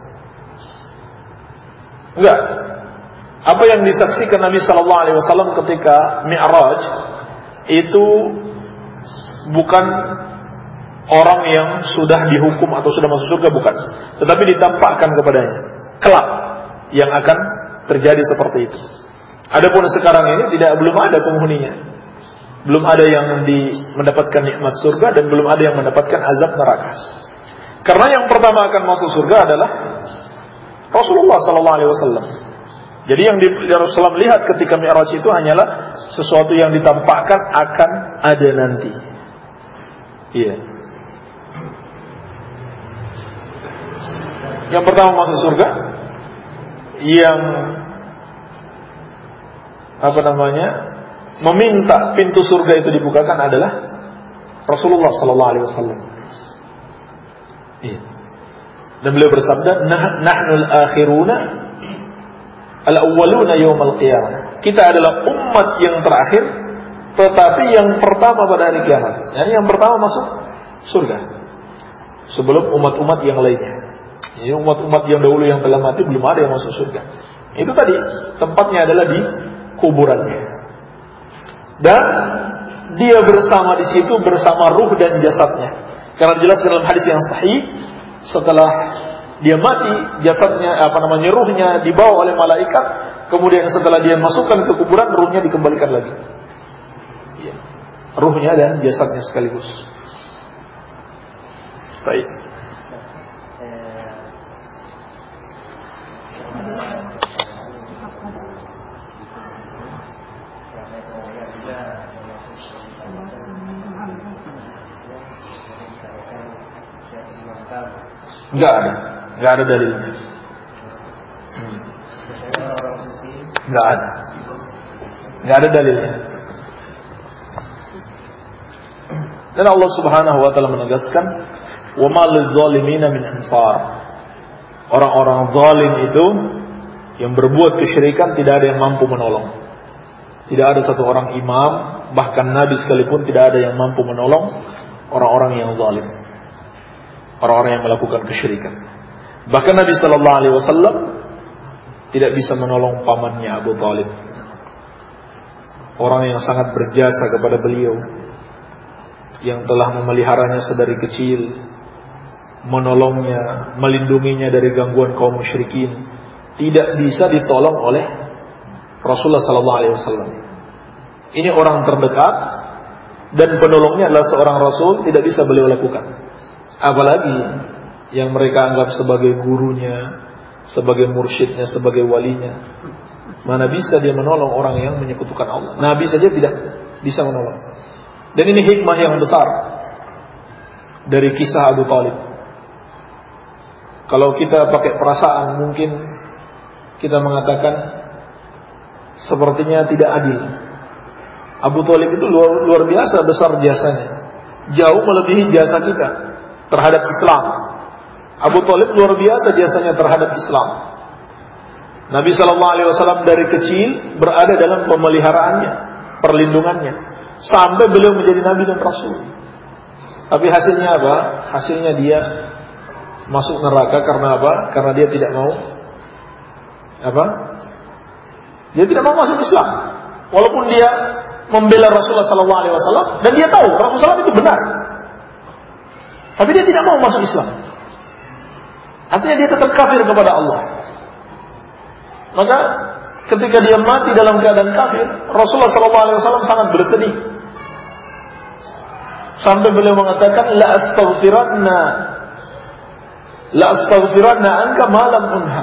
Enggak. Apa yang disaksikan Nabi Sallallahu Alaihi Wasallam ketika Mi'raj itu bukan orang yang sudah dihukum atau sudah masuk surga, bukan, tetapi ditampakkan kepadanya kelak yang akan terjadi seperti itu. Adapun sekarang ini tidak, belum ada penghuninya, belum ada yang di, mendapatkan nikmat surga dan belum ada yang mendapatkan azab neraka. Karena yang pertama akan masuk surga adalah Rasulullah Sallallahu Alaihi Wasallam. Jadi yang di, Rasulullah lihat ketika Mi'raj itu hanyalah sesuatu yang ditampakkan akan ada nanti. Iya. Yang pertama masuk surga, yang apa namanya meminta pintu surga itu dibukakan adalah Rasulullah Sallallahu Alaihi Wasallam. Iya. Dan beliau bersabda, nahnul akhiruna al-awwaluna yaumal qiyamah. Kita adalah umat yang terakhir, tetapi yang pertama pada hari kiamat. Yani yang pertama masuk surga sebelum umat-umat yang lainnya. Jadi umat-umat yang dahulu yang telah mati belum ada yang masuk surga. Itu tadi tempatnya adalah di kuburannya. Dan dia bersama di situ bersama ruh dan jasadnya. Karena jelas dalam hadis yang sahih, setelah dia mati, jasadnya apa namanya ruhnya dibawa oleh malaikat, kemudian setelah dia masukkan ke kuburan, ruhnya dikembalikan lagi. Ya. Ruhnya dan jasadnya sekaligus. Baik. Enggak ada, enggak ada dalilnya. Hmm. Enggak ada, enggak ada dalilnya. Dan Allah Subhanahu Wa Taala menegaskan, "Wa ma lil-zalimina min ansar." Orang-orang zalim itu yang berbuat kesyirikan tidak ada yang mampu menolong. Tidak ada satu orang imam, bahkan nabi sekalipun tidak ada yang mampu menolong orang-orang yang zalim. Orang-orang yang melakukan kesyirikan. Bahkan Nabi Sallallahu Alaihi Wasallam tidak bisa menolong pamannya Abu Talib, orang yang sangat berjasa kepada beliau, yang telah memeliharanya sedari kecil, menolongnya, melindunginya dari gangguan kaum musyrikin, tidak bisa ditolong oleh Rasulullah Sallallahu Alaihi Wasallam. Ini orang terdekat dan penolongnya adalah seorang Rasul, tidak bisa beliau lakukan. Apalagi yang mereka anggap sebagai gurunya, sebagai mursyidnya, sebagai walinya. Mana bisa dia menolong orang yang menyekutukan Allah? Nabi saja tidak bisa menolong. Dan ini hikmah yang besar dari kisah Abu Talib. Kalau kita pakai perasaan, mungkin kita mengatakan sepertinya tidak adil. Abu Talib itu luar, luar biasa besar jasanya, jauh melebihi jasa kita terhadap Islam. Abu Talib luar biasa jasanya terhadap Islam. Nabi Sallallahu Alaihi Wasallam dari kecil berada dalam pemeliharaannya, perlindungannya, sampai beliau menjadi Nabi dan Rasul. Tapi hasilnya apa? Hasilnya dia masuk neraka karena apa? Karena dia tidak mau apa? Dia tidak mau masuk Islam, walaupun dia membela Rasulullah Sallallahu Alaihi Wasallam dan dia tahu Rasulullah itu benar. Tapi dia tidak mau masuk Islam. Artinya dia tetap kafir kepada Allah. Maka ketika dia mati dalam keadaan kafir, Rasulullah Sallallahu Alaihi Wasallam sangat bersedih. Sampai beliau mengatakan, La astaghfiranna La astaghfiranna anka malam unha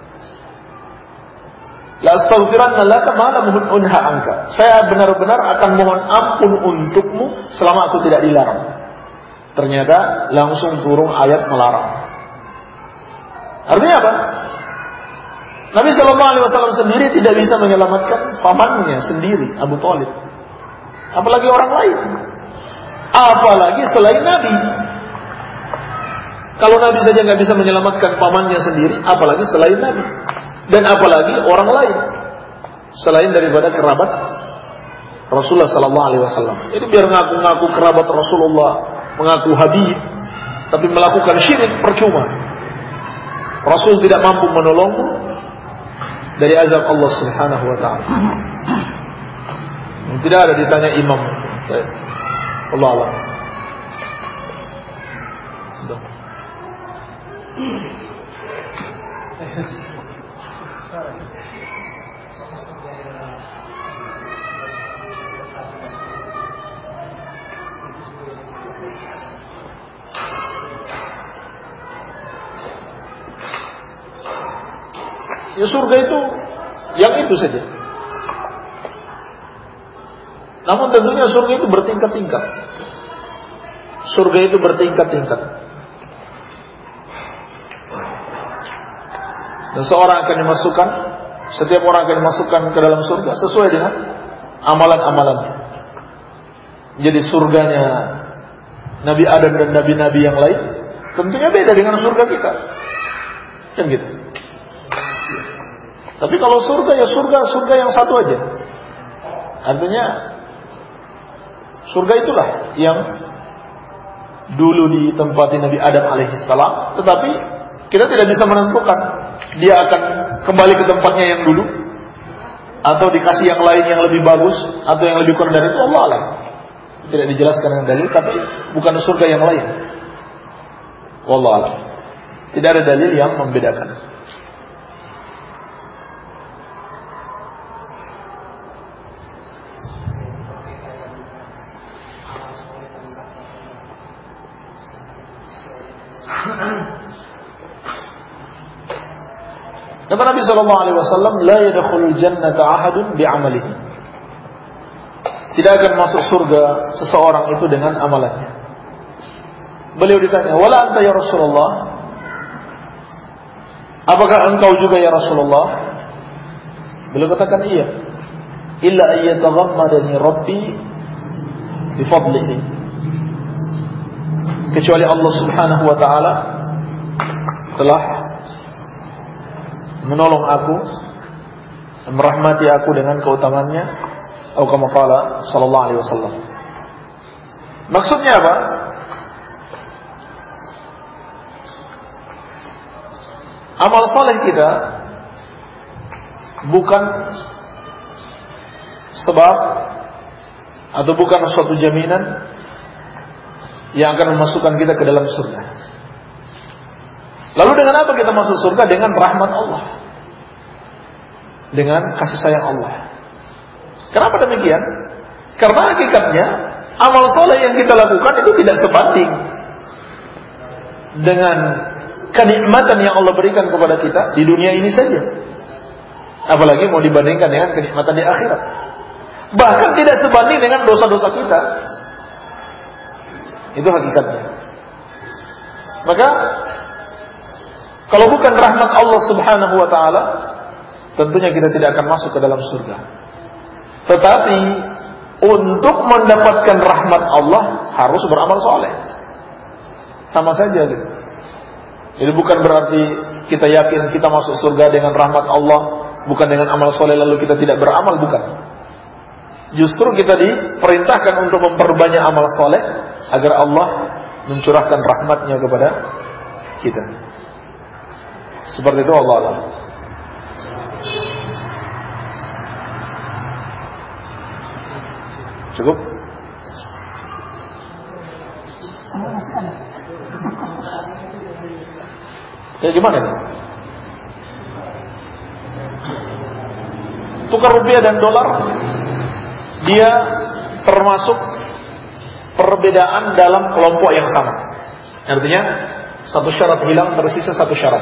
La astaghfiranna laka malam unha anka. Saya benar-benar akan mohon ampun untukmu selama aku tidak dilarang. Ternyata langsung turun ayat melarang. Artinya apa? Nabi Sallallahu Alaihi Wasallam sendiri tidak bisa menyelamatkan pamannya sendiri, Abu Talib. Apalagi orang lain. Apalagi selain Nabi. Kalau Nabi saja nggak bisa menyelamatkan pamannya sendiri, apalagi selain Nabi. Dan apalagi orang lain selain daripada kerabat Rasulullah Sallallahu Alaihi Wasallam. Jadi biar ngaku-ngaku kerabat Rasulullah, mengaku Habib, tapi melakukan syirik percuma. Rasul tidak mampu menolongmu dari azab Allah Subhanahu wa taala. Tidak ada ditanya imam. Allah Allah. Sudah. Ya surga itu yang itu saja. Namun tentunya surga itu bertingkat-tingkat. Surga itu bertingkat-tingkat. Dan seorang akan dimasukkan, setiap orang akan dimasukkan ke dalam surga sesuai dengan amalan-amalannya. Jadi surganya Nabi Adam dan Nabi-Nabi yang lain tentunya beda dengan surga kita. Kan gitu. Tapi kalau surga ya surga surga yang satu aja. Artinya surga itulah yang dulu ditempati Nabi Adam alaihissalam, tetapi kita tidak bisa menentukan dia akan kembali ke tempatnya yang dulu atau dikasih yang lain yang lebih bagus atau yang lebih kurang dari itu, Allah alam. Tidak dijelaskan dengan dalil, tapi bukan surga yang lain. Wallahu a'lam. Tidak ada dalil yang membedakan. Kata Nabi sallallahu alaihi wasallam, la yadkhulul jannata ahadun bi'amalihi. Tidak akan masuk surga seseorang itu dengan amalannya. Beliau ditanya, "Wala anta ya Rasulullah?" Apakah engkau juga ya Rasulullah? Beliau katakan, "Iya." Illa ayyataghammadani Rabbi bi fadlihi. Kecuali Allah Subhanahu wa taala telah menolong aku, merahmati aku dengan keutamaannya, atau kama qala sallallahu alaihi wasallam. Maksudnya apa? Amal soleh kita bukan sebab atau bukan suatu jaminan yang akan memasukkan kita ke dalam surga. Lalu dengan apa kita masuk surga? Dengan rahmat Allah, dengan kasih sayang Allah. Kenapa demikian? Karena hakikatnya amal soleh yang kita lakukan itu tidak sebanding dengan kenikmatan yang Allah berikan kepada kita di dunia ini saja. Apalagi mau dibandingkan dengan kenikmatan di akhirat. Bahkan tidak sebanding dengan dosa-dosa kita. Itu hakikatnya. Maka kalau bukan rahmat Allah Subhanahu wa taala, tentunya kita tidak akan masuk ke dalam surga. Tetapi untuk mendapatkan rahmat Allah harus beramal soleh. Sama saja gitu. Jadi bukan berarti kita yakin kita masuk surga dengan rahmat Allah, bukan dengan amal soleh lalu kita tidak beramal, bukan. Justru kita diperintahkan untuk memperbanyak amal soleh agar Allah mencurahkan rahmatnya kepada kita. Seperti itu, Allah Allah. Cukup? Ya gimana nih? Tukar rupiah dan dolar, dia termasuk perbedaan dalam kelompok yang sama. Artinya satu syarat hilang, tersisa satu syarat.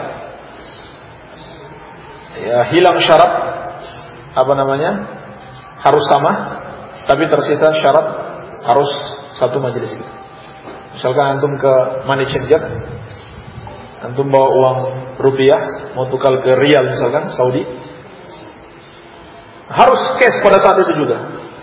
Ya, hilang syarat apa namanya? Harus sama, tapi tersisa syarat harus satu majelis. Misalkan antum ke money changer, antum bawa uang rupiah, mau tukar ke rial misalkan Saudi, harus cash pada saat itu juga.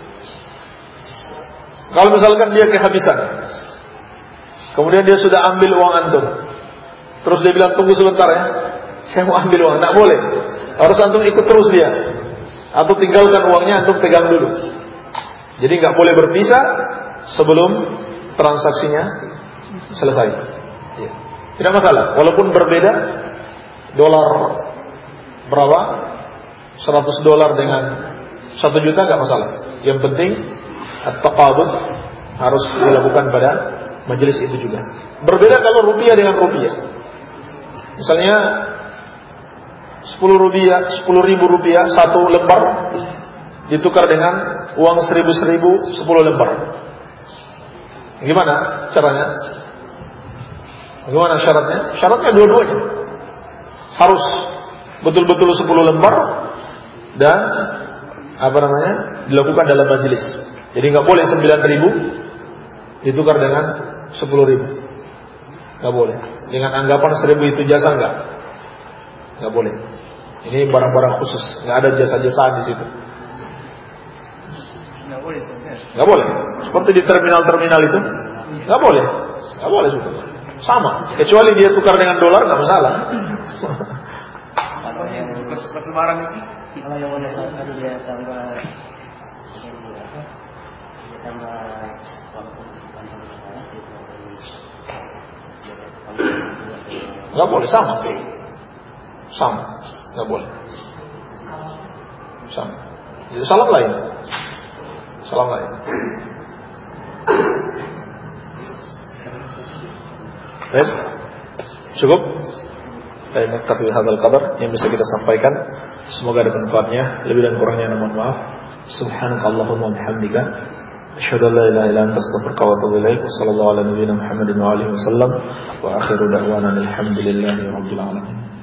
Kalau misalkan dia kehabisan, kemudian dia sudah ambil uang antum, terus dia bilang tunggu sebentar ya, saya mau ambil uang, tak boleh. Harus antum ikut terus dia, atau tinggalkan uangnya antum pegang dulu. Jadi nggak boleh berpisah sebelum transaksinya selesai. Ya. Tidak masalah, walaupun berbeda dolar berapa, seratus dolar dengan satu juta nggak masalah. Yang penting at-taqabud harus dilakukan pada majelis itu juga. Berbeda kalau rupiah dengan rupiah. Misalnya sepuluh rupiah, sepuluh ribu rupiah satu lembar ditukar dengan uang seribu seribu sepuluh lembar. Gimana caranya? Bagaimana syaratnya? Syaratnya dua-duanya harus betul-betul sepuluh lembar dan apa namanya dilakukan dalam majelis. Jadi nggak boleh sembilan ribu ditukar dengan sepuluh ribu, nggak boleh. Dengan anggapan seribu itu jasa nggak, nggak boleh. Ini barang-barang khusus, nggak ada jasa-jasaan di situ. Nggak boleh, nggak boleh. Seperti di terminal-terminal itu, nggak boleh, nggak boleh juga. Sama, kecuali dia tukar dengan dolar nggak masalah. Kalau yang seperti barang ini, kalau yang menyebabkan dia tambah ini apa? Dia tambah walaupun tambah besar itu nggak boleh, sama, sama, nggak boleh, sama. Itu salam lain, salam lain. Baik, cukup. Baik, naktafi hadzal qadar yang bisa kita sampaikan. Semoga ada manfaatnya. Lebih dan kurangnya mohon maaf. Subhanakallahumma wa bihamdika asyhadu an la ilaha illa anta astaghfiruka wa atubu ilaik. Wassallallahu ala nabiyyina Muhammadin wa alihi wasallam. Wa akhiru da'wana alhamdulillahi rabbil alamin.